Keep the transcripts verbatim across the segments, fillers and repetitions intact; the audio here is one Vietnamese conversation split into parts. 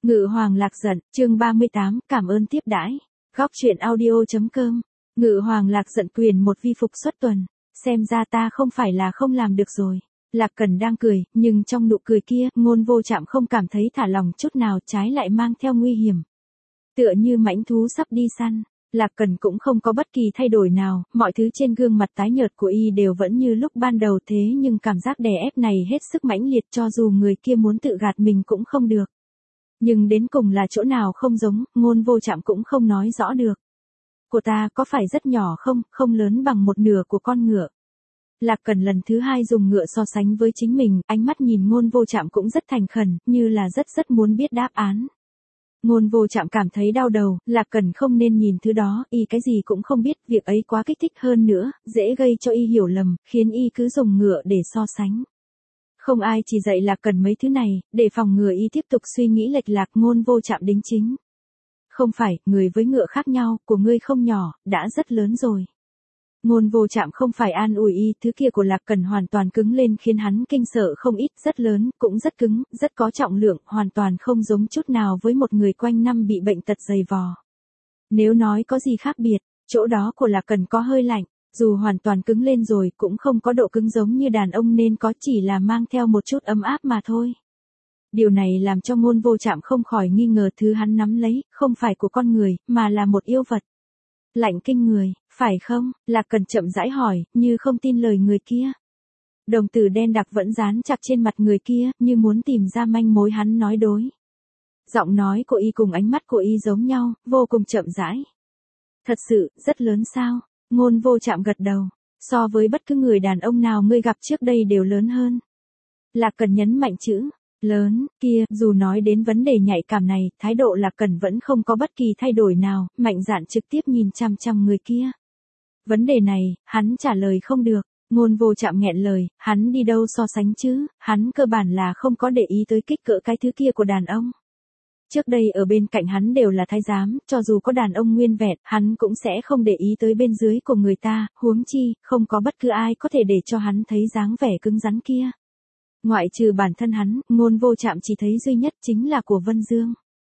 Ngự Hoàng Lạc Giận, chương ba mươi tám, cảm ơn tiếp đãi. Góc truyện audio.com. Ngự Hoàng Lạc Giận quyền một vi phục xuất tuần. Xem ra ta không phải là không làm được rồi. Lạc Cần đang cười, nhưng trong nụ cười kia, Ngôn Vô Trạm không cảm thấy thả lòng chút nào, trái lại mang theo nguy hiểm. Tựa như mãnh thú sắp đi săn. Lạc Cần cũng không có bất kỳ thay đổi nào, mọi thứ trên gương mặt tái nhợt của y đều vẫn như lúc ban đầu, thế nhưng cảm giác đè ép này hết sức mãnh liệt, cho dù người kia muốn tự gạt mình cũng không được. Nhưng đến cùng là chỗ nào không giống, Ngôn Vô Trạm cũng không nói rõ được. Của ta có phải rất nhỏ không, không lớn bằng một nửa của con ngựa. Lạc Cần lần thứ hai dùng ngựa so sánh với chính mình, ánh mắt nhìn Ngôn Vô Trạm cũng rất thành khẩn, như là rất rất muốn biết đáp án. Ngôn Vô Trạm cảm thấy đau đầu, Lạc Cần không nên nhìn thứ đó, y cái gì cũng không biết, việc ấy quá kích thích hơn nữa, dễ gây cho y hiểu lầm, khiến y cứ dùng ngựa để so sánh. Không ai chỉ dạy Lạc Cần mấy thứ này, để phòng ngừa y tiếp tục suy nghĩ lệch lạc. Ngôn Vô Trạm đính chính. Không phải, người với ngựa khác nhau, của ngươi không nhỏ, đã rất lớn rồi. Ngôn Vô Trạm không phải an ủi y, thứ kia của Lạc Cần hoàn toàn cứng lên khiến hắn kinh sợ không ít, rất lớn, cũng rất cứng, rất có trọng lượng, hoàn toàn không giống chút nào với một người quanh năm bị bệnh tật dày vò. Nếu nói có gì khác biệt, chỗ đó của Lạc Cần có hơi lạnh, dù hoàn toàn cứng lên rồi cũng không có độ cứng giống như đàn ông nên có, chỉ là mang theo một chút ấm áp mà thôi. Điều này làm cho Ngôn Vô Trạm không khỏi nghi ngờ thứ hắn nắm lấy, không phải của con người, mà là một yêu vật. Lạnh kinh người, phải không? Lạc Cần chậm rãi hỏi, như không tin lời người kia. Đồng tử đen đặc vẫn dán chặt trên mặt người kia, như muốn tìm ra manh mối hắn nói đối. Giọng nói của y cùng ánh mắt của y giống nhau, vô cùng chậm rãi. Thật sự, rất lớn sao? Ngôn Vô Trạm gật đầu. So với bất cứ người đàn ông nào ngươi gặp trước đây đều lớn hơn. Lạc Cần nhấn mạnh chữ lớn kia, dù nói đến vấn đề nhạy cảm này, thái độ Lạc Cần vẫn không có bất kỳ thay đổi nào, mạnh dạn trực tiếp nhìn chằm chằm người kia. Vấn đề này, hắn trả lời không được. Ngôn Vô Trạm nghẹn lời, hắn đi đâu so sánh chứ, hắn cơ bản là không có để ý tới kích cỡ cái thứ kia của đàn ông. Trước đây ở bên cạnh hắn đều là thái giám, cho dù có đàn ông nguyên vẹn, hắn cũng sẽ không để ý tới bên dưới của người ta, huống chi, không có bất cứ ai có thể để cho hắn thấy dáng vẻ cứng rắn kia. Ngoại trừ bản thân hắn, Ngôn Vô Trạm chỉ thấy duy nhất chính là của Vân Dương.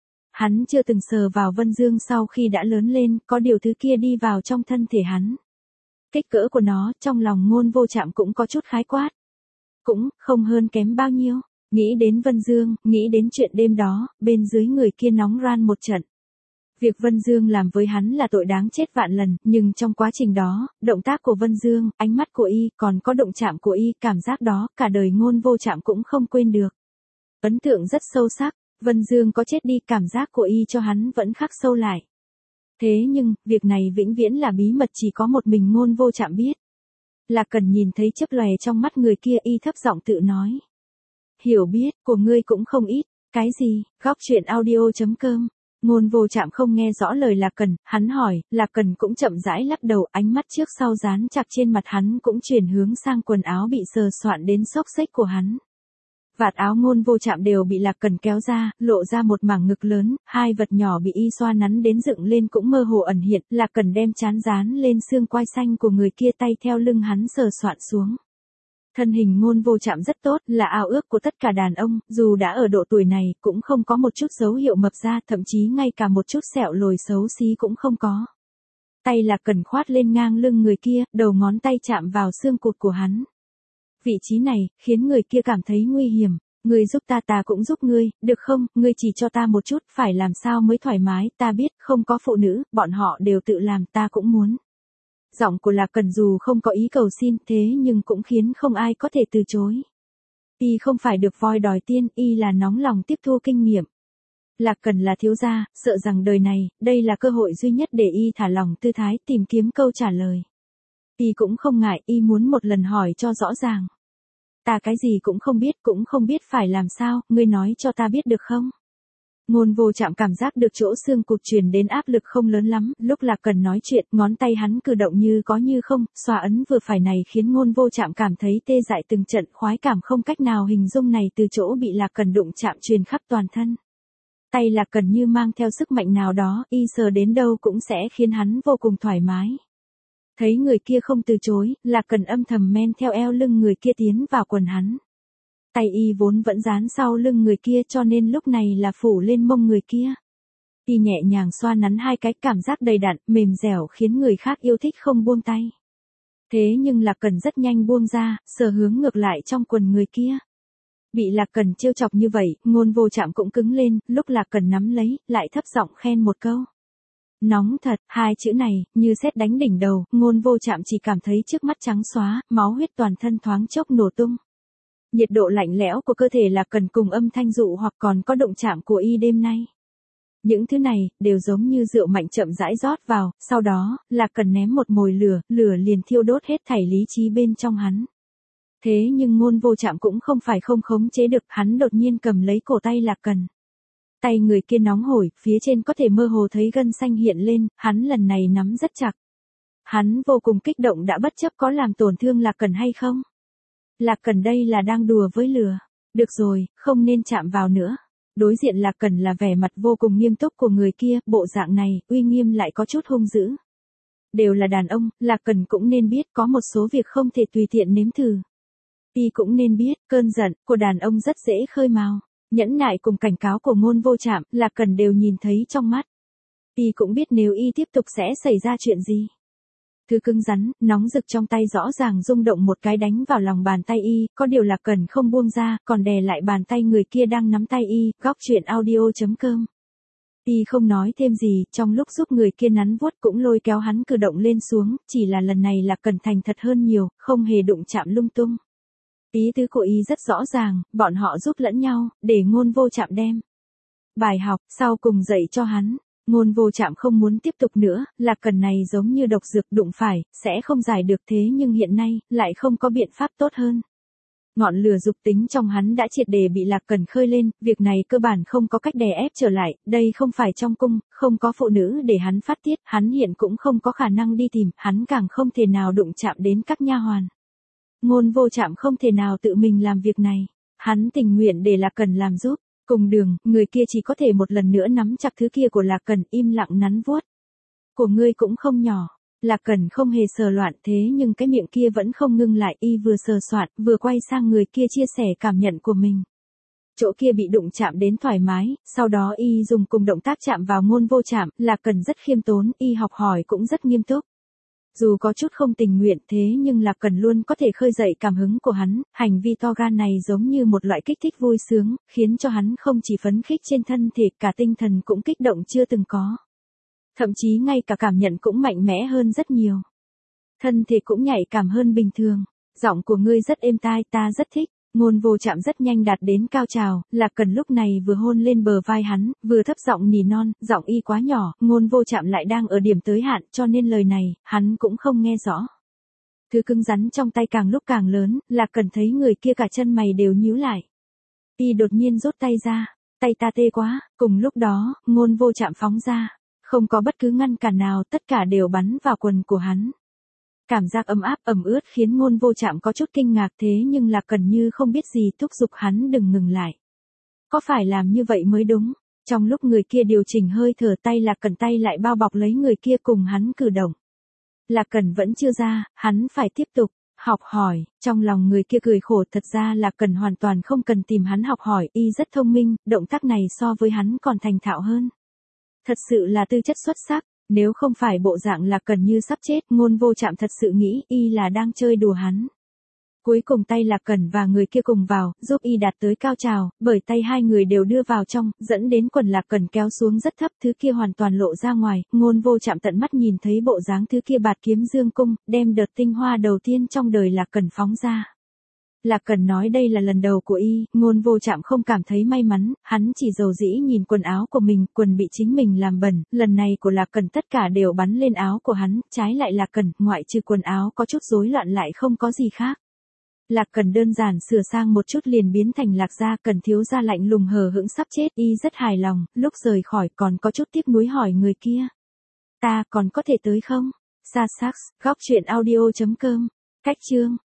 Hắn chưa từng sờ vào Vân Dương sau khi đã lớn lên, có điều thứ kia đi vào trong thân thể hắn. Kích cỡ của nó, trong lòng Ngôn Vô Trạm cũng có chút khái quát. Cũng, không hơn kém bao nhiêu. Nghĩ đến Vân Dương, nghĩ đến chuyện đêm đó, bên dưới người kia nóng ran một trận. Việc Vân Dương làm với hắn là tội đáng chết vạn lần, nhưng trong quá trình đó, động tác của Vân Dương, ánh mắt của y, còn có động chạm của y, cảm giác đó, cả đời Ngôn Vô Trạm cũng không quên được. Ấn tượng rất sâu sắc, Vân Dương có chết đi, cảm giác của y cho hắn vẫn khắc sâu lại. Thế nhưng, việc này vĩnh viễn là bí mật chỉ có một mình Ngôn Vô Trạm biết. Lạc Cần nhìn thấy chớp lòe trong mắt người kia, y thấp giọng tự nói. Hiểu biết, của ngươi cũng không ít. Cái gì? Góc truyện audio.com. Ngôn Vô Trạm không nghe rõ lời Lạc Cần, hắn hỏi, Lạc Cần cũng chậm rãi lắc đầu, ánh mắt trước sau dán chặt trên mặt hắn cũng chuyển hướng sang quần áo bị sờ soạn đến xốc xếch của hắn. Vạt áo Ngôn Vô Trạm đều bị Lạc Cần kéo ra, lộ ra một mảng ngực lớn, hai vật nhỏ bị y xoa nắn đến dựng lên cũng mơ hồ ẩn hiện, Lạc Cần đem trán dán lên xương quai xanh của người kia, tay theo lưng hắn sờ soạn xuống. Thân hình Ngôn Vô Trạm rất tốt, là ao ước của tất cả đàn ông, dù đã ở độ tuổi này, cũng không có một chút dấu hiệu mập ra, thậm chí ngay cả một chút sẹo lồi xấu xí cũng không có. Tay Lạc Cần khoát lên ngang lưng người kia, đầu ngón tay chạm vào xương cụt của hắn. Vị trí này, khiến người kia cảm thấy nguy hiểm. Ngươi giúp ta, ta cũng giúp ngươi, được không, ngươi chỉ cho ta một chút, phải làm sao mới thoải mái, ta biết, không có phụ nữ, bọn họ đều tự làm, ta cũng muốn. Giọng của Lạc Cần dù không có ý cầu xin, thế nhưng cũng khiến không ai có thể từ chối. Y không phải được voi đòi tiên, y là nóng lòng tiếp thu kinh nghiệm. Lạc Cần là thiếu gia, sợ rằng đời này, đây là cơ hội duy nhất để y thả lòng tư thái, tìm kiếm câu trả lời. Y cũng không ngại, y muốn một lần hỏi cho rõ ràng. Ta cái gì cũng không biết, cũng không biết phải làm sao, ngươi nói cho ta biết được không? Ngôn Vô Trạm cảm giác được chỗ xương cụt truyền đến áp lực không lớn lắm, lúc Lạc Cần nói chuyện, ngón tay hắn cử động như có như không, xoa ấn vừa phải này khiến Ngôn Vô Trạm cảm thấy tê dại từng trận, khoái cảm không cách nào hình dung này từ chỗ bị Lạc Cần đụng chạm truyền khắp toàn thân. Tay Lạc Cần như mang theo sức mạnh nào đó, y sờ đến đâu cũng sẽ khiến hắn vô cùng thoải mái. Thấy người kia không từ chối, Lạc Cần âm thầm men theo eo lưng người kia tiến vào quần hắn. Tay y vốn vẫn dán sau lưng người kia cho nên lúc này là phủ lên mông người kia. Y nhẹ nhàng xoa nắn hai cái, cảm giác đầy đặn, mềm dẻo khiến người khác yêu thích không buông tay. Thế nhưng Lạc Cần rất nhanh buông ra, sờ hướng ngược lại trong quần người kia. Bị Lạc Cần trêu chọc như vậy, Ngôn Vô Trạm cũng cứng lên, lúc Lạc Cần nắm lấy, lại thấp giọng khen một câu. Nóng thật, hai chữ này, như sét đánh đỉnh đầu, Ngôn Vô Trạm chỉ cảm thấy trước mắt trắng xóa, máu huyết toàn thân thoáng chốc nổ tung. Nhiệt độ lạnh lẽo của cơ thể Lạc Cần cùng âm thanh dụ hoặc còn có động chạm của y đêm nay. Những thứ này, đều giống như rượu mạnh chậm rãi rót vào, sau đó, Lạc Cần ném một mồi lửa, lửa liền thiêu đốt hết thảy lý trí bên trong hắn. Thế nhưng Ngôn Vô Trạm cũng không phải không khống chế được, hắn đột nhiên cầm lấy cổ tay Lạc Cần. Tay người kia nóng hổi, phía trên có thể mơ hồ thấy gân xanh hiện lên, hắn lần này nắm rất chặt. Hắn vô cùng kích động đã bất chấp có làm tổn thương Lạc Cần hay không. Lạc Cần đây là đang đùa với lửa. Được rồi, không nên chạm vào nữa. Đối diện Lạc Cần là vẻ mặt vô cùng nghiêm túc của người kia, bộ dạng này, uy nghiêm lại có chút hung dữ. Đều là đàn ông, Lạc Cần cũng nên biết có một số việc không thể tùy tiện nếm thử. Y cũng nên biết, cơn giận của đàn ông rất dễ khơi mào. Nhẫn nại cùng cảnh cáo của Ngôn Vô Trạm, Lạc Cần đều nhìn thấy trong mắt. Y cũng biết nếu y tiếp tục sẽ xảy ra chuyện gì. Thứ cứng rắn, nóng rực trong tay rõ ràng rung động một cái đánh vào lòng bàn tay y, có điều Lạc Cần không buông ra, còn đè lại bàn tay người kia đang nắm tay y, góc truyện audio chấm com. Y không nói thêm gì, trong lúc giúp người kia nắn vuốt cũng lôi kéo hắn cử động lên xuống, chỉ là lần này Lạc Cần thành thật hơn nhiều, không hề đụng chạm lung tung. Ý tứ của y rất rõ ràng, bọn họ giúp lẫn nhau, để Ngôn Vô Trạm đem bài học, sau cùng dạy cho hắn. Ngôn Vô Trạm không muốn tiếp tục nữa, Lạc Cần này giống như độc dược đụng phải, sẽ không giải được thế nhưng hiện nay, lại không có biện pháp tốt hơn. Ngọn lửa dục tính trong hắn đã triệt để bị Lạc Cần khơi lên, việc này cơ bản không có cách đè ép trở lại, đây không phải trong cung, không có phụ nữ để hắn phát tiết, hắn hiện cũng không có khả năng đi tìm, hắn càng không thể nào đụng chạm đến các nha hoàn. Ngôn Vô Trạm không thể nào tự mình làm việc này, hắn tình nguyện để Lạc Cần làm giúp. Cùng đường, người kia chỉ có thể một lần nữa nắm chặt thứ kia của Lạc Cần, im lặng nắn vuốt. Của ngươi cũng không nhỏ. Lạc Cần không hề sờ loạn thế nhưng cái miệng kia vẫn không ngưng lại, y vừa sờ soạn, vừa quay sang người kia chia sẻ cảm nhận của mình. Chỗ kia bị đụng chạm đến thoải mái, sau đó y dùng cùng động tác chạm vào Ngôn Vô Trạm, Lạc Cần rất khiêm tốn, y học hỏi cũng rất nghiêm túc. Dù có chút không tình nguyện thế nhưng Lạc Cần luôn có thể khơi dậy cảm hứng của hắn, hành vi to gan này giống như một loại kích thích vui sướng, khiến cho hắn không chỉ phấn khích trên thân thể, cả tinh thần cũng kích động chưa từng có. Thậm chí ngay cả cảm nhận cũng mạnh mẽ hơn rất nhiều. Thân thể cũng nhạy cảm hơn bình thường. Giọng của ngươi rất êm tai, ta rất thích. Ngôn Vô Trạm rất nhanh đạt đến cao trào, Lạc Cần lúc này vừa hôn lên bờ vai hắn, vừa thấp giọng nỉ non, giọng y quá nhỏ, Ngôn Vô Trạm lại đang ở điểm tới hạn, cho nên lời này, hắn cũng không nghe rõ. Thứ cứng rắn trong tay càng lúc càng lớn, Lạc Cần thấy người kia cả chân mày đều nhíu lại. Y đột nhiên rút tay ra, tay ta tê quá, cùng lúc đó, Ngôn Vô Trạm phóng ra. Không có bất cứ ngăn cản nào, tất cả đều bắn vào quần của hắn. Cảm giác ấm áp ẩm ướt khiến Ngôn Vô Trạm có chút kinh ngạc thế nhưng Lạc Cần như không biết gì thúc giục hắn đừng ngừng lại. Có phải làm như vậy mới đúng? Trong lúc người kia điều chỉnh hơi thở tay Lạc Cần tay lại bao bọc lấy người kia cùng hắn cử động. Lạc Cần vẫn chưa ra, hắn phải tiếp tục học hỏi, trong lòng người kia cười khổ thật ra Lạc Cần hoàn toàn không cần tìm hắn học hỏi, y rất thông minh, động tác này so với hắn còn thành thạo hơn. Thật sự là tư chất xuất sắc, nếu không phải bộ dạng Lạc Cần như sắp chết, Ngôn Vô Trạm thật sự nghĩ y là đang chơi đùa hắn. Cuối cùng tay Lạc Cần và người kia cùng vào, giúp y đạt tới cao trào, bởi tay hai người đều đưa vào trong, dẫn đến quần Lạc Cần kéo xuống rất thấp, thứ kia hoàn toàn lộ ra ngoài, Ngôn Vô Trạm tận mắt nhìn thấy bộ dáng thứ kia bạt kiếm dương cung, đem đợt tinh hoa đầu tiên trong đời Lạc Cần phóng ra. Lạc Cần nói đây là lần đầu của y, Ngôn Vô Trạm không cảm thấy may mắn, hắn chỉ dầu dĩ nhìn quần áo của mình, quần bị chính mình làm bẩn, lần này của Lạc Cần tất cả đều bắn lên áo của hắn, trái lại Lạc Cần, ngoại trừ quần áo có chút rối loạn lại không có gì khác. Lạc Cần đơn giản sửa sang một chút liền biến thành Lạc gia, Cần thiếu gia lạnh lùng hờ hững sắp chết, y rất hài lòng, lúc rời khỏi còn có chút tiếc nuối hỏi người kia. Ta còn có thể tới không? Sa Sax, góc truyện audio chấm com, cách chương.